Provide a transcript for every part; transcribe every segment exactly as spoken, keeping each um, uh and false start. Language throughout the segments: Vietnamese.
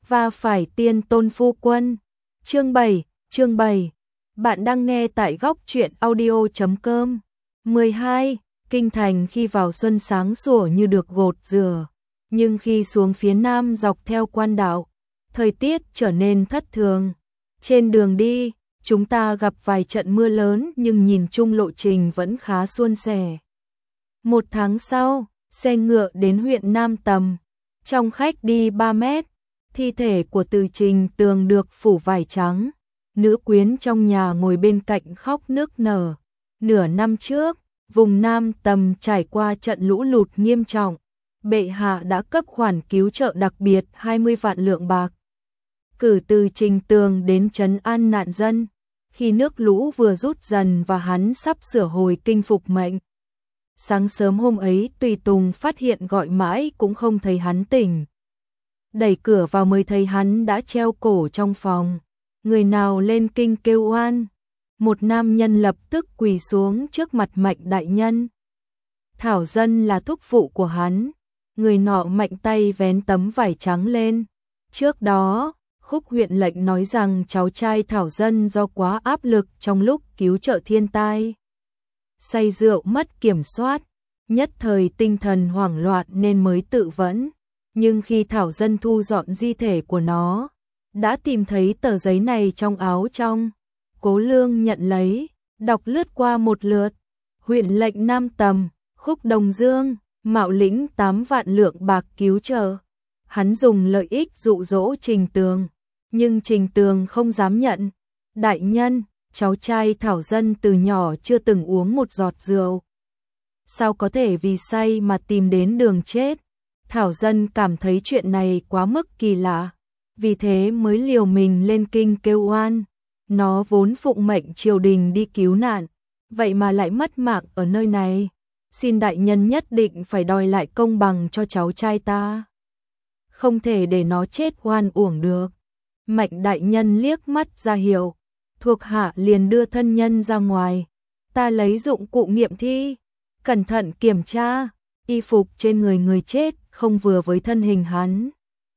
và phải tiên tôn phu quân. Chương bảy, chương bảy. Bạn đang nghe tại góc truyện audio chấm com. mười hai. Kinh thành khi vào xuân sáng sủa như được gột rửa, nhưng khi xuống phía nam dọc theo quan đạo, thời tiết trở nên thất thường. Trên đường đi, chúng ta gặp vài trận mưa lớn nhưng nhìn chung lộ trình vẫn khá suôn sẻ. Một tháng sau, xe ngựa đến huyện Nam Tầm. Trong khách đi ba mét, thi thể của Từ Trình Tường được phủ vải trắng. Nữ quyến trong nhà ngồi bên cạnh khóc nức nở. Nửa năm trước, vùng Nam Tầm trải qua trận lũ lụt nghiêm trọng. Bệ hạ đã cấp khoản cứu trợ đặc biệt hai mươi vạn lượng bạc, cử Từ Trình Tường đến trấn an nạn dân. Khi nước lũ vừa rút dần và hắn sắp sửa hồi kinh phục mệnh. Sáng sớm hôm ấy Tùy Tùng phát hiện gọi mãi cũng không thấy hắn tỉnh. Đẩy cửa vào mới thấy hắn đã treo cổ trong phòng. Người nào lên kinh kêu oan. Một nam nhân lập tức quỳ xuống trước mặt Mạnh đại nhân. Thảo Dân là thúc phụ của hắn. Người nọ mạnh tay vén tấm vải trắng lên. Trước đó, Khúc huyện lệnh nói rằng cháu trai Thảo Dân do quá áp lực trong lúc cứu trợ thiên tai, say rượu mất kiểm soát, nhất thời tinh thần hoảng loạn nên mới tự vẫn. Nhưng khi Thảo Dân thu dọn di thể của nó, đã tìm thấy tờ giấy này trong áo trong. Cố Lương nhận lấy, đọc lướt qua một lượt. Huyện lệnh Nam Tầm, Khúc Đồng Dương, mạo lĩnh tám vạn lượng bạc cứu trợ. Hắn dùng lợi ích dụ dỗ Trình Tường, nhưng Trình Tường không dám nhận. Đại nhân, cháu trai Thảo Dân từ nhỏ chưa từng uống một giọt rượu. Sao có thể vì say mà tìm đến đường chết? Thảo Dân cảm thấy chuyện này quá mức kỳ lạ, vì thế mới liều mình lên kinh kêu oan. Nó vốn phụng mệnh triều đình đi cứu nạn, vậy mà lại mất mạng ở nơi này. Xin đại nhân nhất định phải đòi lại công bằng cho cháu trai ta. Không thể để nó chết oan uổng được. Mạnh đại nhân liếc mắt ra hiệu, thuộc hạ liền đưa thân nhân ra ngoài. Ta lấy dụng cụ nghiệm thi, cẩn thận kiểm tra, y phục trên người người chết không vừa với thân hình hắn.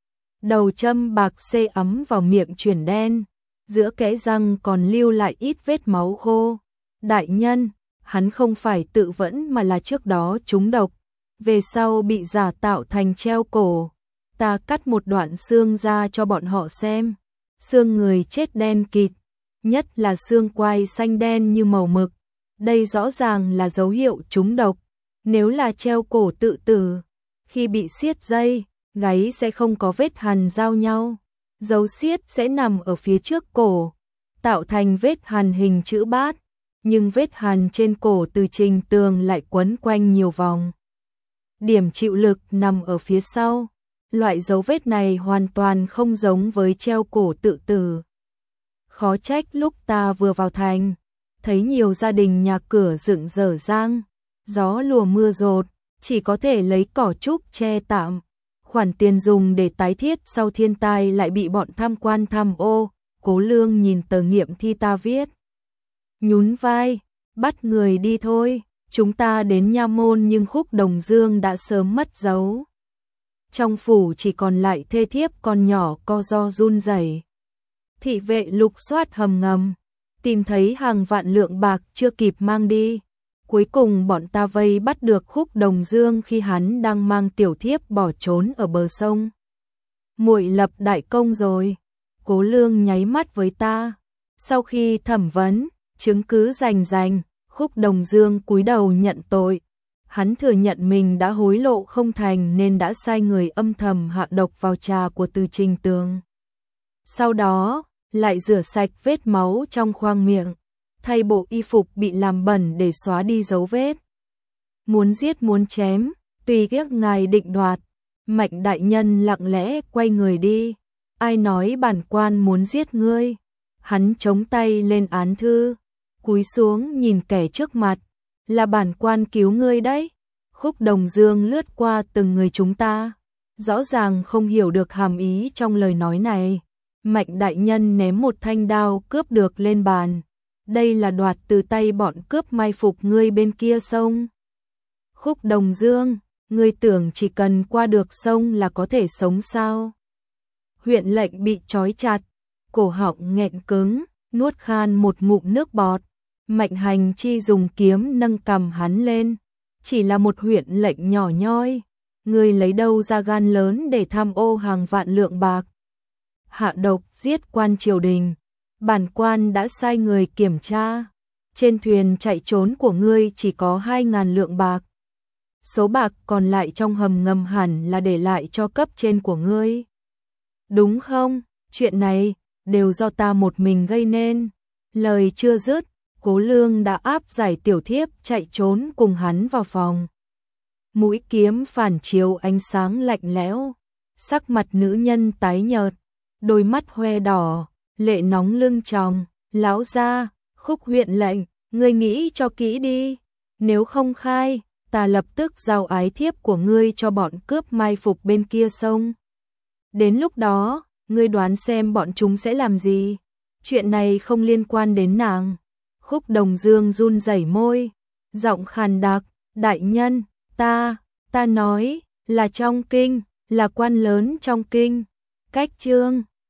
Đầu châm bạc xê ấm vào miệng chuyển đen, giữa kẽ răng còn lưu lại ít vết máu khô. Đại nhân, hắn không phải tự vẫn mà là trước đó trúng độc, về sau bị giả tạo thành treo cổ. Ta cắt một đoạn xương ra cho bọn họ xem. Xương người chết đen kịt, nhất là xương quai xanh đen như màu mực. Đây rõ ràng là dấu hiệu trúng độc. Nếu là treo cổ tự tử, khi bị siết dây, gáy sẽ không có vết hằn giao nhau. Dấu siết sẽ nằm ở phía trước cổ, tạo thành vết hằn hình chữ bát. Nhưng vết hằn trên cổ Từ Trình Tường lại quấn quanh nhiều vòng. Điểm chịu lực nằm ở phía sau. Loại dấu vết này hoàn toàn không giống với treo cổ tự tử. Khó trách lúc ta vừa vào thành, thấy nhiều gia đình nhà cửa dựng dở dang, gió lùa mưa dột, chỉ có thể lấy cỏ trúc che tạm. Khoản tiền dùng để tái thiết sau thiên tai lại bị bọn tham quan tham ô. Cố Lương nhìn tờ nghiệm thi ta viết, nhún vai, bắt người đi thôi. Chúng ta đến nha môn nhưng Khúc Đồng Dương đã sớm mất dấu. Trong phủ chỉ còn lại thê thiếp con nhỏ co ro run rẩy. Thị vệ lục soát hầm ngầm, tìm thấy hàng vạn lượng bạc chưa kịp mang đi. Cuối cùng bọn ta vây bắt được Khúc Đồng Dương khi hắn đang mang tiểu thiếp bỏ trốn ở bờ sông. Muội lập đại công rồi. Cố Lương nháy mắt với ta. Sau khi thẩm vấn, chứng cứ rành rành, Khúc Đồng Dương cúi đầu nhận tội. Hắn thừa nhận mình đã hối lộ không thành nên đã sai người âm thầm hạ độc vào trà của Từ Trình Tường. Sau đó, lại rửa sạch vết máu trong khoang miệng, thay bộ y phục bị làm bẩn để xóa đi dấu vết. Muốn giết muốn chém, tùy ghét ngài định đoạt. Mạnh đại nhân lặng lẽ quay người đi. Ai nói bản quan muốn giết ngươi? Hắn chống tay lên án thư, cúi xuống nhìn kẻ trước mặt. Là bản quan cứu ngươi đấy. Khúc Đồng Dương lướt qua từng người chúng ta, rõ ràng không hiểu được hàm ý trong lời nói này. Mạnh đại nhân ném một thanh đao cướp được lên bàn. Đây là đoạt từ tay bọn cướp mai phục ngươi bên kia sông. Khúc Đồng Dương, ngươi tưởng chỉ cần qua được sông là có thể sống sao? Huyện lệnh bị trói chặt, cổ họng nghẹn cứng, nuốt khan một ngụm nước bọt. Mạnh Hành Chi dùng kiếm nâng cầm hắn lên. Chỉ là một huyện lệnh nhỏ nhoi, ngươi lấy đâu ra gan lớn để tham ô hàng vạn lượng bạc. Hạ độc giết quan triều đình, bản quan đã sai người kiểm tra. Trên thuyền chạy trốn của ngươi chỉ có hai ngàn lượng bạc. Số bạc còn lại trong hầm ngầm hẳn là để lại cho cấp trên của ngươi. Đúng không? Chuyện này đều do ta một mình gây nên. Lời chưa dứt, Cố Lương đã áp giải tiểu thiếp chạy trốn cùng hắn vào phòng. Mũi kiếm phản chiếu ánh sáng lạnh lẽo, sắc mặt nữ nhân tái nhợt, đôi mắt hoe đỏ, lệ nóng lưng tròng. Lão gia, Khúc huyện lệnh, ngươi nghĩ cho kỹ đi, nếu không khai, ta lập tức giao ái thiếp của ngươi cho bọn cướp mai phục bên kia sông. Đến lúc đó, ngươi đoán xem bọn chúng sẽ làm gì? Chuyện này không liên quan đến nàng. Khúc Đồng Dương run rẩy môi, giọng khàn đặc, đại nhân, ta, ta nói, là trong kinh, là quan lớn trong kinh. Cách chương